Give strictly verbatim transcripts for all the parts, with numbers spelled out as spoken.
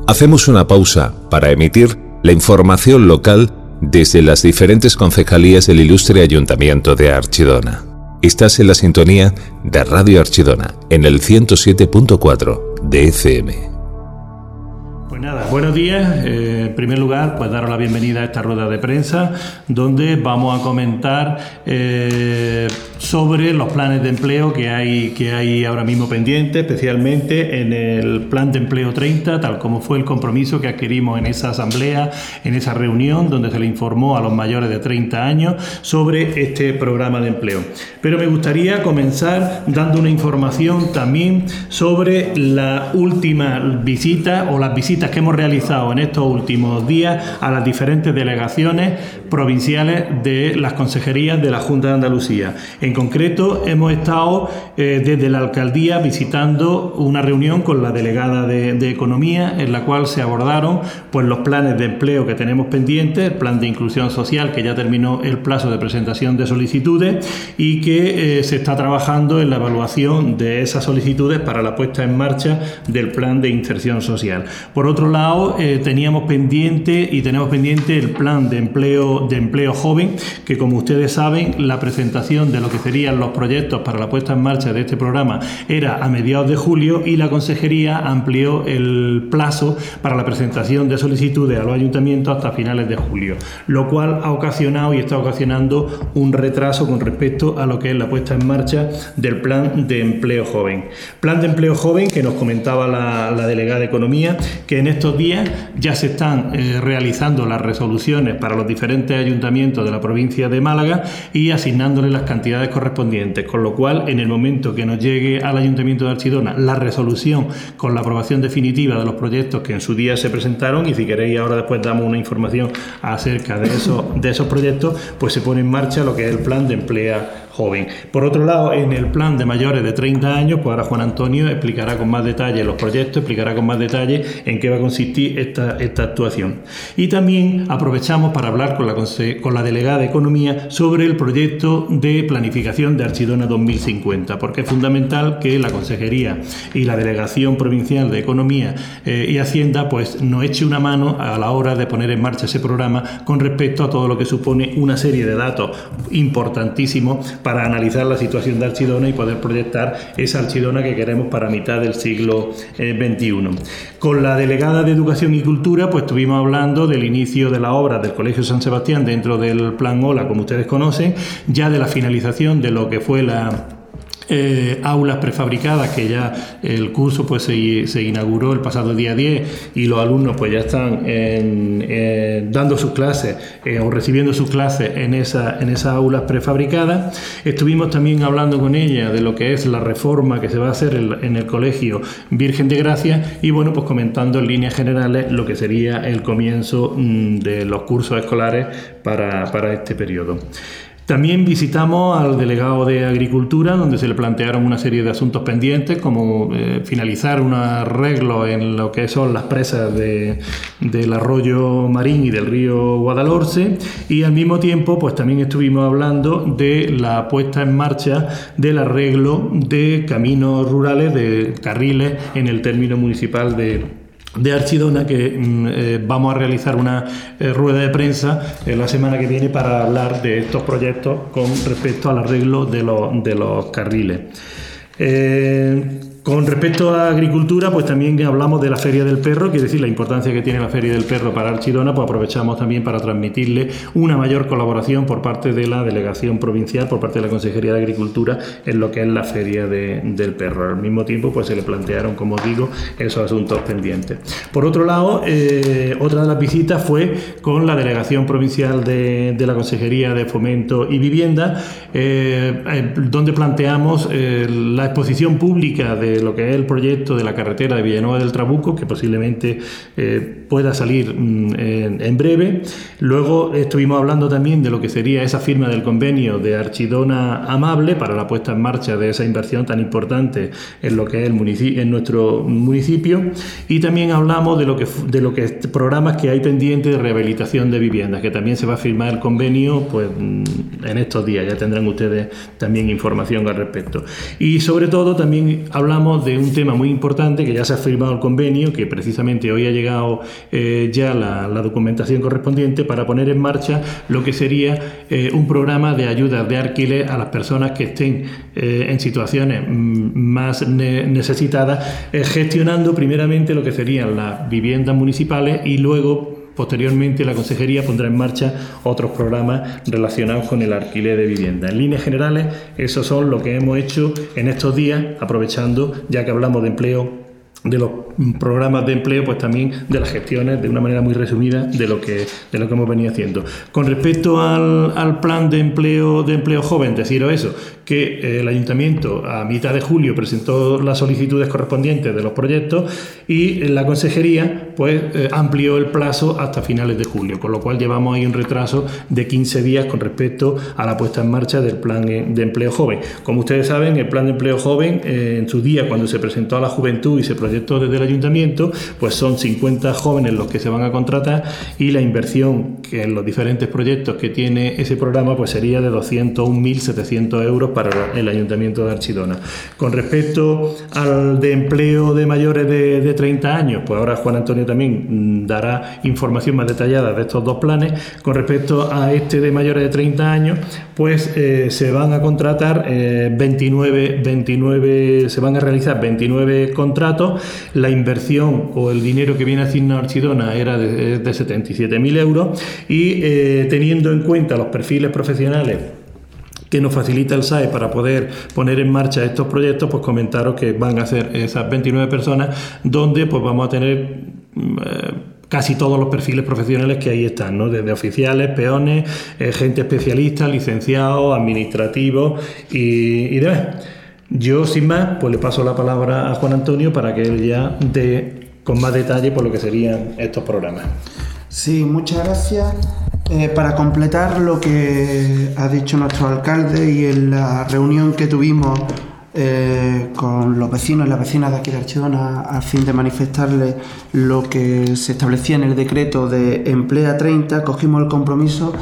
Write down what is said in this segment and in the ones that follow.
Hacemos una pausa para emitir la información local desde las diferentes concejalías del ilustre Ayuntamiento de Archidona. Estás en la sintonía de Radio Archidona, en el ciento siete punto cuatro de F M. Pues nada, buenos días. Eh, en primer lugar, pues daros la bienvenida a esta rueda de prensa, donde vamos a comentar eh, sobre los planes de empleo que hay, que hay ahora mismo pendientes, especialmente en el Plan de Empleo treinta, tal como fue el compromiso que adquirimos en esa asamblea, en esa reunión, donde se le informó a los mayores de treinta años sobre este programa de empleo. Pero me gustaría comenzar dando una información también sobre la última visita o las visitas que hemos realizado en estos últimos días a las diferentes delegaciones provinciales de las consejerías de la Junta de Andalucía. En concreto, hemos estado eh, desde la alcaldía visitando una reunión con la delegada de, de Economía, en la cual se abordaron pues, los planes de empleo que tenemos pendientes, el plan de inclusión social, que ya terminó el plazo de presentación de solicitudes y que eh, se está trabajando en la evaluación de esas solicitudes para la puesta en marcha del plan de inserción social. Por otro lado, eh, teníamos pendiente y tenemos pendiente el plan de empleo, de empleo joven, que como ustedes saben, la presentación de lo que serían los proyectos para la puesta en marcha de este programa era a mediados de julio y la consejería amplió el plazo para la presentación de solicitudes a los ayuntamientos hasta finales de julio, lo cual ha ocasionado y está ocasionando un retraso con respecto a lo que es la puesta en marcha del plan de empleo joven. Plan de empleo joven que nos comentaba la, la delegada de Economía, que en estos días ya se están eh, realizando las resoluciones para los diferentes ayuntamientos de la provincia de Málaga y asignándole las cantidades correspondientes, con lo cual en el momento que nos llegue al Ayuntamiento de Archidona la resolución con la aprobación definitiva de los proyectos que en su día se presentaron, y si queréis ahora después damos una información acerca de esos, de esos proyectos, pues se pone en marcha lo que es el plan de empleo joven. Por otro lado, en el plan de mayores de treinta años, pues ahora Juan Antonio explicará con más detalle los proyectos, explicará con más detalle en qué va a consistir esta, esta actuación. Y también aprovechamos para hablar con la, con la delegada de Economía sobre el proyecto de planificación de Archidona dos mil cincuenta, porque es fundamental que la Consejería y la Delegación Provincial de Economía eh, y Hacienda pues nos eche una mano a la hora de poner en marcha ese programa con respecto a todo lo que supone una serie de datos importantísimos para analizar la situación de Archidona y poder proyectar esa Archidona que queremos para mitad del siglo eh, veintiuno. Con la delegada de Educación y Cultura pues estuvimos hablando del inicio de la obra del Colegio San Sebastián dentro del Plan O L A, como ustedes conocen, ya de la finalización de lo que fue la Eh, aulas prefabricadas, que ya el curso pues se, se inauguró el pasado día diez y los alumnos pues ya están en, eh, dando sus clases eh, o recibiendo sus clases en, esa, en esas aulas prefabricadas. Estuvimos también hablando con ella de lo que es la reforma que se va a hacer en, en el Colegio Virgen de Gracia y bueno, pues comentando en líneas generales lo que sería el comienzo mmm, de los cursos escolares para, para este periodo. También visitamos al delegado de Agricultura, donde se le plantearon una serie de asuntos pendientes, como eh, finalizar un arreglo en lo que son las presas de, del arroyo Marín y del río Guadalhorce, y al mismo tiempo pues también estuvimos hablando de la puesta en marcha del arreglo de caminos rurales, de carriles en el término municipal de de Archidona, que eh, vamos a realizar una eh, rueda de prensa eh, la semana que viene para hablar de estos proyectos con respecto al arreglo de los, de los carriles. Eh, Con respecto a agricultura, pues también hablamos de la Feria del Perro, quiere decir la importancia que tiene la Feria del Perro para Archidona, pues aprovechamos también para transmitirle una mayor colaboración por parte de la Delegación Provincial, por parte de la Consejería de Agricultura, en lo que es la Feria de, del Perro. Al mismo tiempo, pues se le plantearon, como digo, esos asuntos pendientes. Por otro lado, eh, otra de las visitas fue con la Delegación Provincial de, de la Consejería de Fomento y Vivienda, eh, eh, donde planteamos eh, la exposición pública de lo que es el proyecto de la carretera de Villanueva del Trabuco, que posiblemente eh, pueda salir mm, en, en breve. Luego estuvimos hablando también de lo que sería esa firma del convenio de Archidona Amable para la puesta en marcha de esa inversión tan importante en lo que es el municipio, en nuestro municipio, y también hablamos de lo que de lo que programas que hay pendientes de rehabilitación de viviendas, que también se va a firmar el convenio pues en estos días. Ya tendrán ustedes también información al respecto. Y sobre todo también hablamos hablamos de un tema muy importante, que ya se ha firmado el convenio, que precisamente hoy ha llegado eh, ya la, la documentación correspondiente para poner en marcha lo que sería eh, un programa de ayudas de alquiler a las personas que estén eh, en situaciones más ne- necesitadas, eh, gestionando primeramente lo que serían las viviendas municipales y luego posteriormente la Consejería pondrá en marcha otros programas relacionados con el alquiler de vivienda. En líneas generales, esos son lo que hemos hecho en estos días, aprovechando, ya que hablamos de empleo, de los programas de empleo, pues también de las gestiones, de una manera muy resumida, de lo que, de lo que hemos venido haciendo. Con respecto al, al plan de empleo, de empleo joven, deciros eso, que eh, el Ayuntamiento a mitad de julio presentó las solicitudes correspondientes de los proyectos y la Consejería pues eh, amplió el plazo hasta finales de julio, con lo cual llevamos ahí un retraso de quince días con respecto a la puesta en marcha del plan de empleo joven. Como ustedes saben, el plan de empleo joven eh, en su día, cuando se presentó a la juventud y se proyectó desde el Ayuntamiento, pues son cincuenta jóvenes los que se van a contratar y la inversión que en los diferentes proyectos que tiene ese programa pues sería de doscientos un mil setecientos euros para el Ayuntamiento de Archidona. Con respecto al de empleo de mayores de, de treinta años, pues ahora Juan Antonio también dará información más detallada de estos dos planes. Con respecto a este de mayores de treinta años, pues eh, se van a contratar eh, veintinueve, veintinueve, se van a realizar veintinueve contratos. La inversión o el dinero que viene asignado a Archidona era de, de setenta y siete mil euros y eh, teniendo en cuenta los perfiles profesionales que nos facilita el S A E para poder poner en marcha estos proyectos, pues comentaros que van a ser esas veintinueve personas donde pues vamos a tener eh, casi todos los perfiles profesionales que ahí están, ¿no? Desde oficiales, peones, eh, gente especialista, licenciados, administrativos y, y demás. Yo, sin más, pues le paso la palabra a Juan Antonio para que él ya dé con más detalle por lo que serían estos programas. Sí, muchas gracias. Eh, para completar lo que ha dicho nuestro alcalde y en la reunión que tuvimos eh, con los vecinos y las vecinas de aquí de Archidona a fin de manifestarles lo que se establecía en el decreto de Emplea treinta, cogimos el compromiso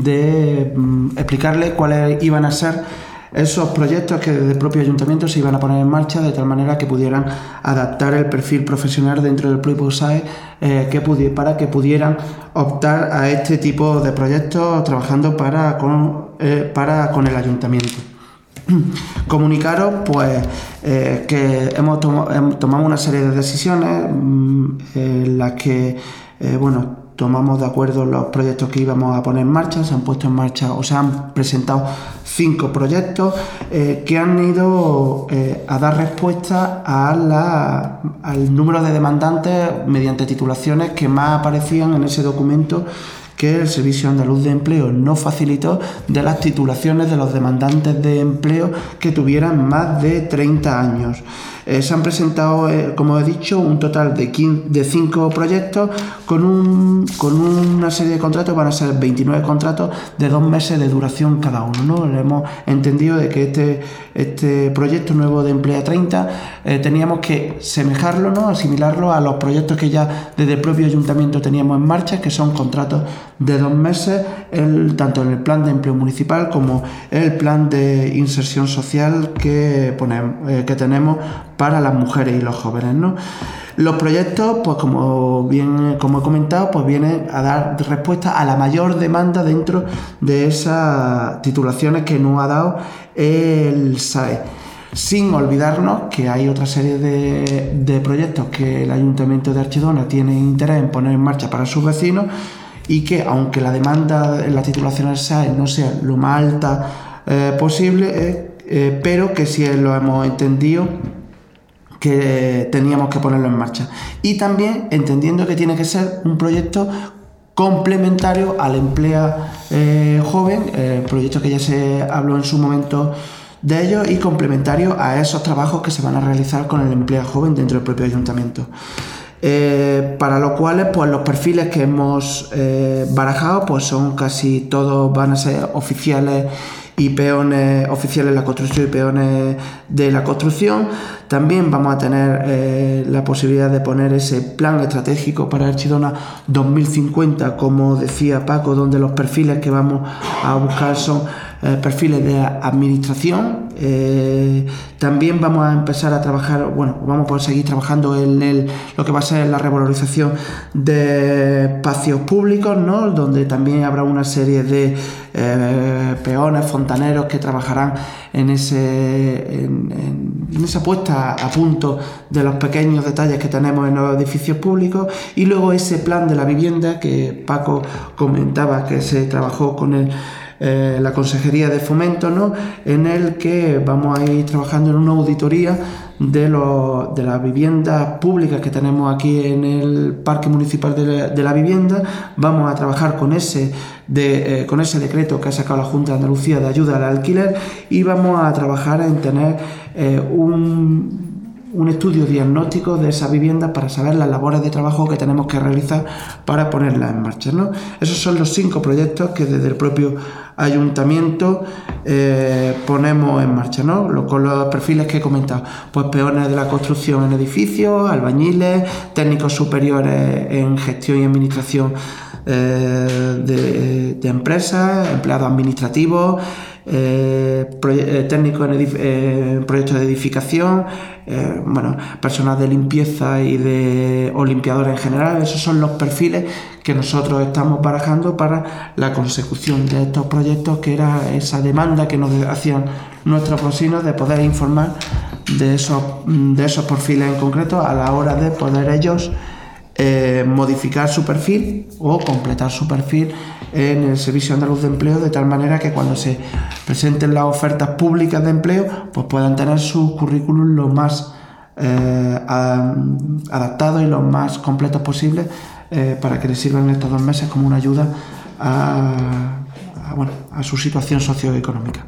de mm, explicarles cuáles iban a ser esos proyectos que desde el propio ayuntamiento se iban a poner en marcha de tal manera que pudieran adaptar el perfil profesional dentro del propio S A E eh, que pudi- para que pudieran optar a este tipo de proyectos trabajando para con, eh, para con el ayuntamiento. Comunicaros pues eh, que hemos tom- hemos tomado una serie de decisiones mmm, en las que eh, bueno tomamos de acuerdo los proyectos que íbamos a poner en marcha. Se han puesto en marcha o se han presentado cinco proyectos eh, que han ido eh, a dar respuesta a la, al número de demandantes mediante titulaciones que más aparecían en ese documento que el Servicio Andaluz de Empleo nos facilitó de las titulaciones de los demandantes de empleo que tuvieran más de treinta años. Eh, se han presentado, eh, como he dicho, un total de, quince, de cinco proyectos con, un, con una serie de contratos, van a ser veintinueve contratos de dos meses de duración cada uno, ¿no? Hemos entendido de que este, este proyecto nuevo de Emplea treinta eh, teníamos que semejarlo, ¿no? Asimilarlo a los proyectos que ya desde el propio ayuntamiento teníamos en marcha, que son contratos de dos meses, el, tanto en el plan de empleo municipal como el plan de inserción social que, ponemos, eh, que tenemos para las mujeres y los jóvenes, ¿no? Los proyectos, pues como bien como he comentado, pues vienen a dar respuesta a la mayor demanda dentro de esas titulaciones que nos ha dado el S A E. Sin olvidarnos que hay otra serie de, de proyectos que el Ayuntamiento de Archidona tiene interés en poner en marcha para sus vecinos y que, aunque la demanda en la titulación del S A E no sea lo más alta eh, posible, eh, eh, pero que sí lo hemos entendido que teníamos que ponerlo en marcha. Y también entendiendo que tiene que ser un proyecto complementario al Emplea eh, Joven, el proyecto que ya se habló en su momento de ello, y complementario a esos trabajos que se van a realizar con el Emplea Joven dentro del propio ayuntamiento. Eh, para lo cuales pues los perfiles que hemos eh, barajado pues son casi todos, van a ser oficiales y peones, oficiales de la construcción y peones de la construcción. También vamos a tener eh, la posibilidad de poner ese plan estratégico para Archidona dos mil cincuenta, como decía Paco, donde los perfiles que vamos a buscar son eh, perfiles de administración, Eh, también vamos a empezar a trabajar, bueno, vamos a poder seguir trabajando en el, lo que va a ser la revalorización de espacios públicos, ¿no? Donde también habrá una serie de eh, peones, fontaneros que trabajarán en, ese, en, en, en esa puesta a punto de los pequeños detalles que tenemos en los edificios públicos. Y luego ese plan de la vivienda que Paco comentaba que se trabajó con el Eh, la Consejería de Fomento, ¿no? En el que vamos a ir trabajando en una auditoría de, lo, de las viviendas públicas que tenemos aquí en el Parque Municipal de la, de la Vivienda. Vamos a trabajar con ese, de, eh, con ese decreto que ha sacado la Junta de Andalucía de ayuda al alquiler, y vamos a trabajar en tener eh, un un estudio diagnóstico de esas viviendas para saber las labores de trabajo que tenemos que realizar para ponerlas en marcha, ¿no? Esos son los cinco proyectos que desde el propio ayuntamiento eh, ponemos en marcha, ¿no? Lo, con los perfiles que he comentado, pues peones de la construcción en edificios, albañiles, técnicos superiores en gestión y administración eh, de, de empresas, empleados administrativos, Eh, proye- técnicos en edif- eh, proyectos de edificación, eh, bueno, personal de limpieza y de o limpiadores en general. Esos son los perfiles que nosotros estamos barajando para la consecución de estos proyectos, que era esa demanda que nos hacían nuestros vecinos de poder informar de esos, de esos perfiles en concreto a la hora de poder ellos Eh, modificar su perfil o completar su perfil en el Servicio Andaluz de Empleo, de tal manera que cuando se presenten las ofertas públicas de empleo, pues puedan tener sus currículums lo más eh, a, adaptados y los más completos posibles, eh, para que les sirvan estos dos meses como una ayuda a, a, bueno, a su situación socioeconómica.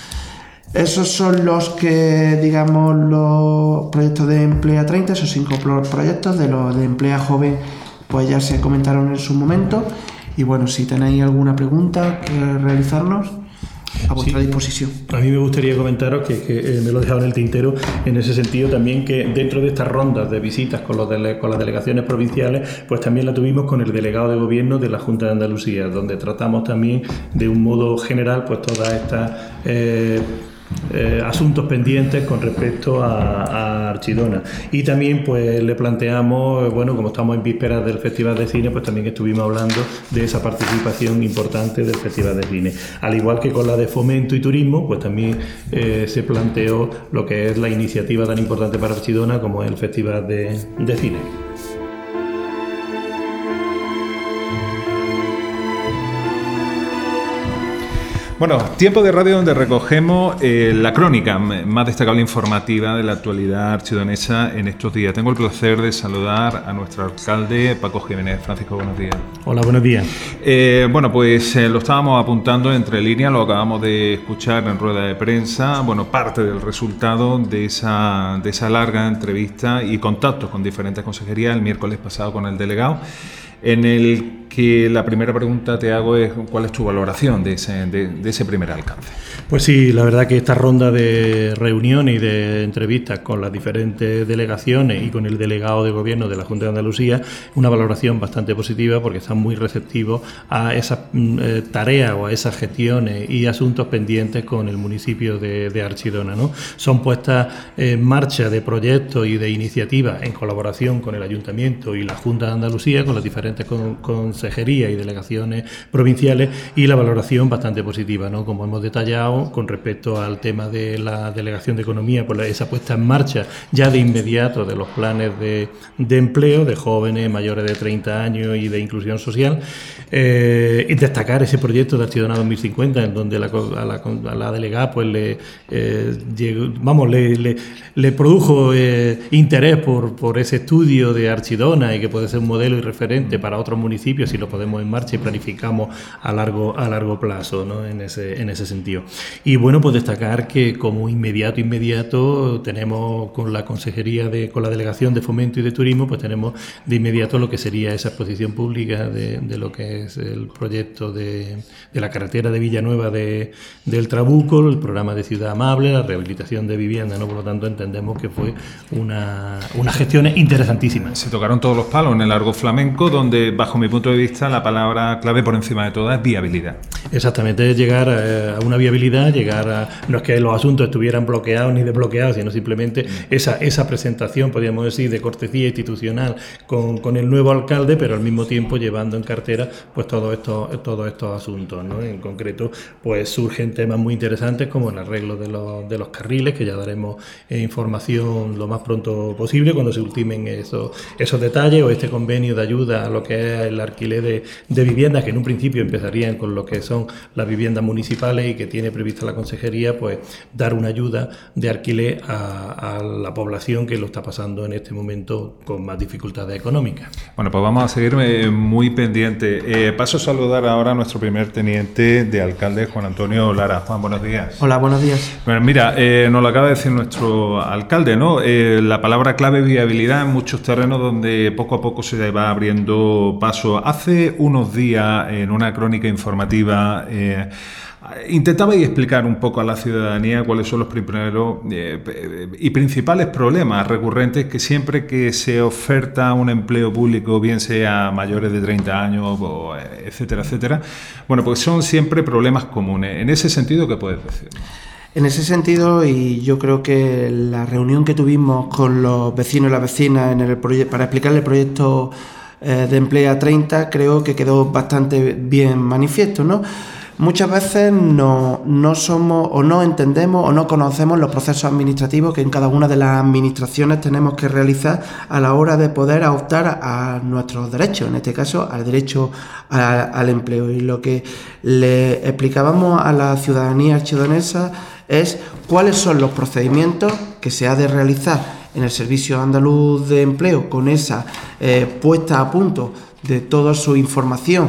Esos son los que, digamos, los proyectos de Emplea treinta, esos cinco proyectos. De los de Emplea Joven, pues ya se comentaron en su momento. Y bueno, si tenéis alguna pregunta que realizarnos, a vuestra sí. disposición. A mí me gustaría comentaros que, que eh, me lo he dejado en el tintero, en ese sentido también, que dentro de estas rondas de visitas con, los dele, con las delegaciones provinciales, pues también la tuvimos con el delegado de gobierno de la Junta de Andalucía, donde tratamos también de un modo general pues todas estas eh, Eh, asuntos pendientes con respecto a, a Archidona. Y también pues le planteamos, bueno, como estamos en vísperas del Festival de Cine, pues también estuvimos hablando de esa participación importante del Festival de Cine. Al igual que con la de Fomento y Turismo, pues también eh, se planteó lo que es la iniciativa tan importante para Archidona como es el Festival de, de Cine. Bueno, tiempo de radio donde recogemos eh, la crónica más destacable informativa de la actualidad archidonesa en estos días. Tengo el placer de saludar a nuestro alcalde, Paco Jiménez. Francisco, buenos días. Hola, buenos días. Eh, bueno, pues eh, lo estábamos apuntando entre líneas, lo acabamos de escuchar en rueda de prensa. Bueno, parte del resultado de esa, de esa larga entrevista y contactos con diferentes consejerías el miércoles pasado con el delegado, en el que la primera pregunta te hago es ¿cuál es tu valoración de ese, de, de ese primer alcance? Pues sí, la verdad que esta ronda de reuniones y de entrevistas con las diferentes delegaciones y con el delegado de gobierno de la Junta de Andalucía, una valoración bastante positiva, porque están muy receptivos a esas eh, tareas o a esas gestiones y asuntos pendientes con el municipio de, de Archidona, ¿no? Son puestas en marcha de proyectos y de iniciativas en colaboración con el Ayuntamiento y la Junta de Andalucía, con las diferentes con, consejerías y delegaciones provinciales, y la valoración bastante positiva, ¿no? Como hemos detallado, con respecto al tema de la Delegación de Economía, pues esa puesta en marcha ya de inmediato de los planes de, de empleo de jóvenes mayores de treinta años y de inclusión social, eh, y destacar ese proyecto de Archidona dos mil cincuenta, en donde la, a, la, a la delegada pues le, eh, llegó, vamos, le, le, le produjo eh, interés por, por ese estudio de Archidona, y que puede ser un modelo y referente para otros municipios si lo podemos en marcha y planificamos a largo, a largo plazo, ¿no? en, ese, en ese sentido. Y bueno, pues destacar que como inmediato, inmediato, tenemos con la Consejería, de, con la Delegación de Fomento y de Turismo, pues tenemos de inmediato lo que sería esa exposición pública de, de lo que es el proyecto de, de la carretera de Villanueva de, del Trabuco, el programa de Ciudad Amable, la rehabilitación de vivienda, ¿no? Por lo tanto, entendemos que fue una, una gestión interesantísima. Se tocaron todos los palos en el Argo Flamenco, donde donde, bajo mi punto de vista, la palabra clave por encima de todas es viabilidad. Exactamente, es llegar a una viabilidad, llegar a... No es que los asuntos estuvieran bloqueados ni desbloqueados, sino simplemente esa, esa presentación, podríamos decir, de cortesía institucional con, con el nuevo alcalde, pero al mismo tiempo llevando en cartera pues todos estos, todos estos asuntos, ¿no? En concreto, pues surgen temas muy interesantes como el arreglo de los, de los carriles, que ya daremos eh, información lo más pronto posible cuando se ultimen esos, esos detalles, o este convenio de ayuda a lo que es el alquiler de, de viviendas, que en un principio empezarían con lo que son las viviendas municipales y que tiene prevista la consejería, pues dar una ayuda de alquiler a, a la población que lo está pasando en este momento con más dificultades económicas. Bueno, pues vamos a seguir eh, muy pendientes. Eh, paso a saludar ahora a nuestro primer teniente de alcalde, Juan Antonio Lara. Juan, buenos días. Hola, buenos días. Bueno, mira, eh, nos lo acaba de decir nuestro alcalde, ¿no? Eh, la palabra clave viabilidad en muchos terrenos donde poco a poco se va abriendo paso. Hace unos días, en una crónica informativa, Eh, intentabais explicar un poco a la ciudadanía cuáles son los primeros eh, y principales problemas recurrentes que siempre que se oferta un empleo público, bien sea mayores de treinta años, o, etcétera, etcétera, bueno, pues son siempre problemas comunes. En ese sentido, ¿qué puedes decir? En ese sentido, y yo creo que la reunión que tuvimos con los vecinos y las vecinas en el proye- para explicarle el proyecto eh, de Emplea treinta, creo que quedó bastante bien manifiesto, ¿no? Muchas veces no, no somos o no entendemos o no conocemos los procesos administrativos que en cada una de las administraciones tenemos que realizar a la hora de poder optar a nuestros derechos, en este caso al derecho a, al empleo. Y lo que le explicábamos a la ciudadanía archidonesa es cuáles son los procedimientos que se ha de realizar en el Servicio Andaluz de Empleo con esa eh, puesta a punto de toda su información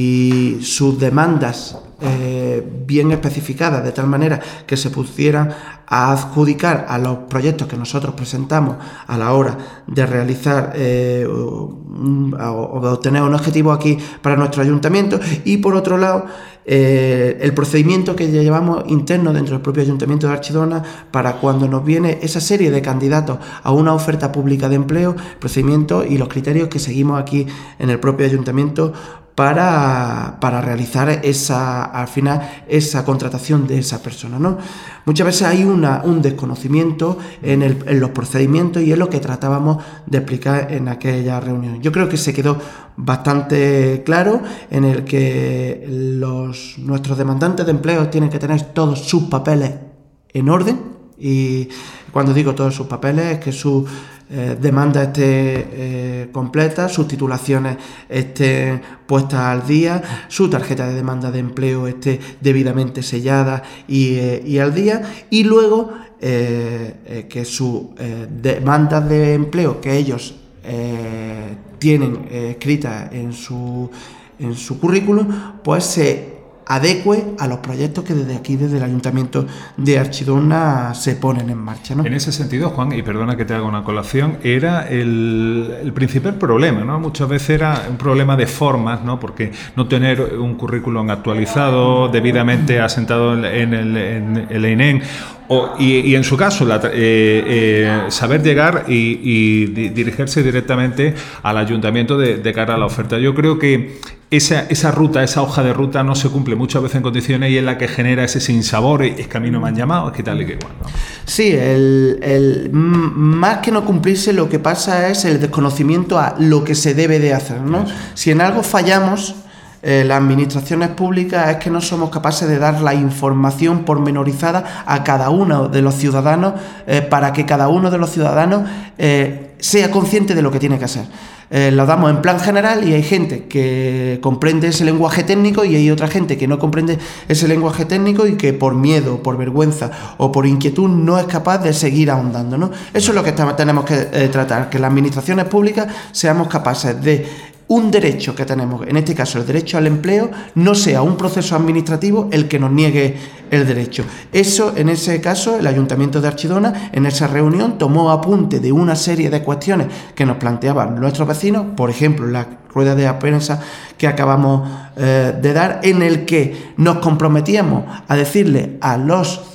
y sus demandas eh, bien especificadas, de tal manera que se pudieran adjudicar a los proyectos que nosotros presentamos a la hora de realizar eh, o de obtener un objetivo aquí para nuestro ayuntamiento. Y por otro lado, eh, el procedimiento que llevamos interno dentro del propio Ayuntamiento de Archidona para cuando nos viene esa serie de candidatos a una oferta pública de empleo, procedimientos y los criterios que seguimos aquí en el propio ayuntamiento para, para realizar esa, al final, esa contratación de esa persona, ¿no? Muchas veces hay una, un desconocimiento en, el, en los procedimientos, y es lo que tratábamos de explicar en aquella reunión. Yo creo que se quedó bastante claro en el que los, nuestros demandantes de empleo tienen que tener todos sus papeles en orden, y cuando digo todos sus papeles es que su eh, demanda esté eh, completa, sus titulaciones estén puestas al día, su tarjeta de demanda de empleo esté debidamente sellada y, eh, y al día, y luego eh, eh, que sus eh, demandas de empleo que ellos eh, tienen eh, escritas en su, en su currículum, pues se adecue a los proyectos que desde aquí, desde el Ayuntamiento de Archidona, se ponen en marcha, ¿no? En ese sentido, Juan, y perdona que te haga una colación, era el, el principal problema, ¿no? Muchas veces era un problema de formas, ¿no? Porque no tener un currículum actualizado, debidamente asentado en el, en el E I N E M, o, y, y en su caso la, eh, eh, saber llegar y, y di, dirigirse directamente al ayuntamiento de, de cara a la oferta. Yo creo que esa, esa ruta, esa hoja de ruta no se cumple muchas veces en condiciones, y es la que genera ese sinsabor. Es que a mí no me han llamado, es que tal y que igual, ¿no? Sí, el, el, más que no cumplirse, lo que pasa es el desconocimiento a lo que se debe de hacer, ¿no? Eso. Si en algo fallamos, Eh, las administraciones públicas, es que no somos capaces de dar la información pormenorizada a cada uno de los ciudadanos eh, para que cada uno de los ciudadanos eh, sea consciente de lo que tiene que hacer. Eh, lo damos en plan general y hay gente que comprende ese lenguaje técnico y hay otra gente que no comprende ese lenguaje técnico y que por miedo, por vergüenza o por inquietud no es capaz de seguir ahondando, ¿no? Eso es lo que estamos, tenemos que eh, tratar, que las administraciones públicas seamos capaces de un derecho que tenemos, en este caso el derecho al empleo, no sea un proceso administrativo el que nos niegue el derecho. Eso, en ese caso, el Ayuntamiento de Archidona, en esa reunión, tomó apunte de una serie de cuestiones que nos planteaban nuestros vecinos, por ejemplo, la rueda de prensa que acabamos eh, de dar, en el que nos comprometíamos a decirle a los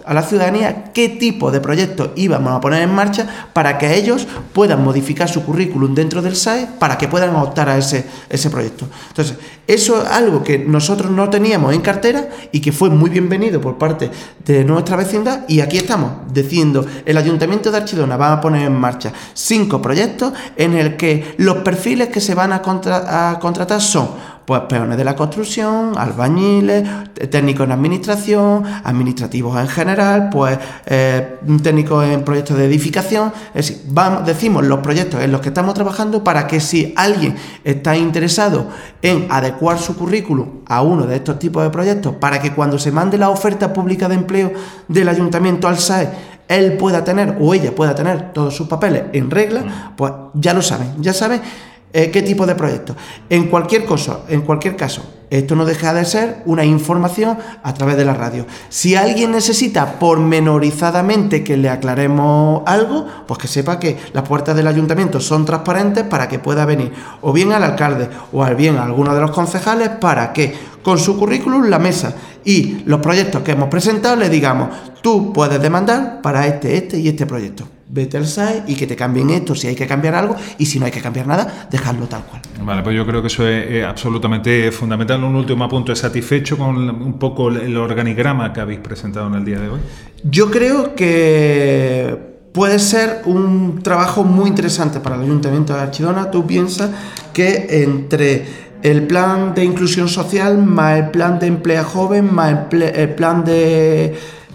a la ciudadanía qué tipo de proyectos íbamos a poner en marcha para que ellos puedan modificar su currículum dentro del S A E para que puedan optar a ese, ese proyecto. Entonces, eso es algo que nosotros no teníamos en cartera y que fue muy bienvenido por parte de nuestra vecindad, y aquí estamos diciendo, el Ayuntamiento de Archidona va a poner en marcha cinco proyectos en el que los perfiles que se van a, contra, a contratar son pues peones de la construcción, albañiles, técnicos en administración, administrativos en general, pues eh, técnicos en proyectos de edificación. Es decir, vamos, decimos los proyectos en los que estamos trabajando para que si alguien está interesado en adecuar su currículum a uno de estos tipos de proyectos, para que cuando se mande la oferta pública de empleo del ayuntamiento al S A E, él pueda tener o ella pueda tener todos sus papeles en regla, pues ya lo saben, ya saben Eh, qué tipo de proyectos. En cualquier cosa, en cualquier caso, esto no deja de ser una información a través de la radio. Si alguien necesita pormenorizadamente que le aclaremos algo, pues que sepa que las puertas del ayuntamiento son transparentes para que pueda venir o bien al alcalde o bien a alguno de los concejales para que con su currículum, la mesa y los proyectos que hemos presentado le digamos, tú puedes demandar para este, este y este proyecto. Vete al S A E y que te cambien esto si hay que cambiar algo, y si no hay que cambiar nada, dejarlo tal cual. Vale, pues yo creo que eso es, es absolutamente fundamental. Un último apunte, ¿satisfecho con un poco el organigrama que habéis presentado en el día de hoy? Yo creo que puede ser un trabajo muy interesante para el Ayuntamiento de Archidona. Tú piensas que entre el plan de inclusión social, más el plan de emplea joven, más el, ple- el plan de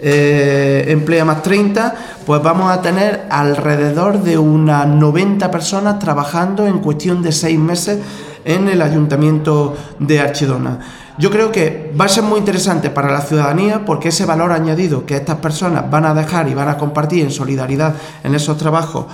eh, emplea más treinta, pues vamos a tener alrededor de unas noventa personas trabajando en cuestión de seis meses en el Ayuntamiento de Archidona. Yo creo que va a ser muy interesante para la ciudadanía, porque ese valor añadido que estas personas van a dejar y van a compartir en solidaridad en esos trabajos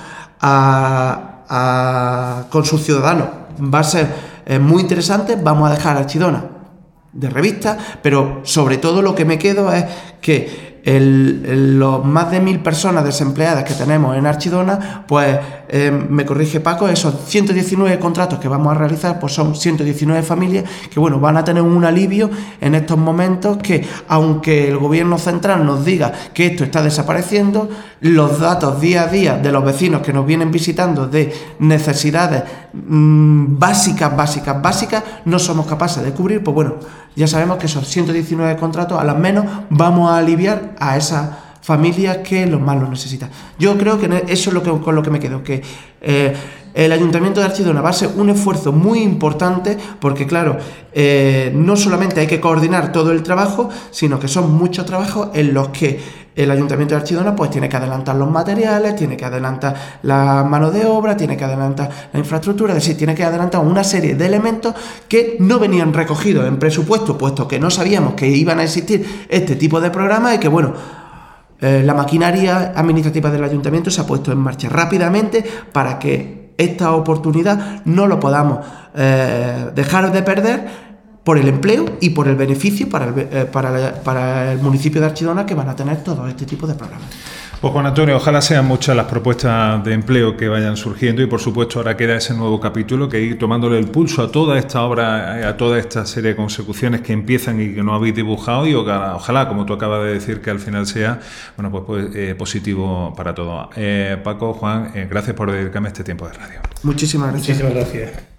a, a, con sus ciudadanos va a ser eh, muy interesante. Vamos a dejar a Archidona de revista, pero sobre todo lo que me quedo es que el, el, los más de mil personas desempleadas que tenemos en Archidona, pues eh, me corrige Paco, esos ciento diecinueve contratos que vamos a realizar, pues son ciento diecinueve familias que, bueno, van a tener un alivio en estos momentos que, aunque el gobierno central nos diga que esto está desapareciendo, los datos día a día de los vecinos que nos vienen visitando de necesidades mmm, básicas, básicas, básicas, no somos capaces de cubrir. Pues bueno, ya sabemos que esos ciento diecinueve contratos, a lo menos vamos a aliviar a esas familias que los más lo necesitan. Yo creo que eso es lo que, con lo que me quedo, que eh, el Ayuntamiento de Archidona va a ser un esfuerzo muy importante, porque claro, eh, no solamente hay que coordinar todo el trabajo, sino que son muchos trabajos en los que el Ayuntamiento de Archidona pues tiene que adelantar los materiales, tiene que adelantar la mano de obra, tiene que adelantar la infraestructura, es decir, tiene que adelantar una serie de elementos que no venían recogidos en presupuesto, puesto que no sabíamos que iban a existir este tipo de programas, y que bueno, eh, la maquinaria administrativa del Ayuntamiento se ha puesto en marcha rápidamente para que esta oportunidad no lo podamos eh, dejar de perder, por el empleo y por el beneficio para el, eh, para, para el municipio de Archidona, que van a tener todo este tipo de programas. Pues Juan Antonio, ojalá sean muchas las propuestas de empleo que vayan surgiendo, y por supuesto ahora queda ese nuevo capítulo, que ir tomándole el pulso a toda esta obra, a toda esta serie de consecuciones que empiezan y que no habéis dibujado, y ojalá, ojalá como tú acabas de decir, que al final sea bueno pues, pues eh, positivo para todos. Eh, Paco, Juan, eh, gracias por dedicarme este tiempo de radio. Muchísimas gracias. Muchísimas gracias.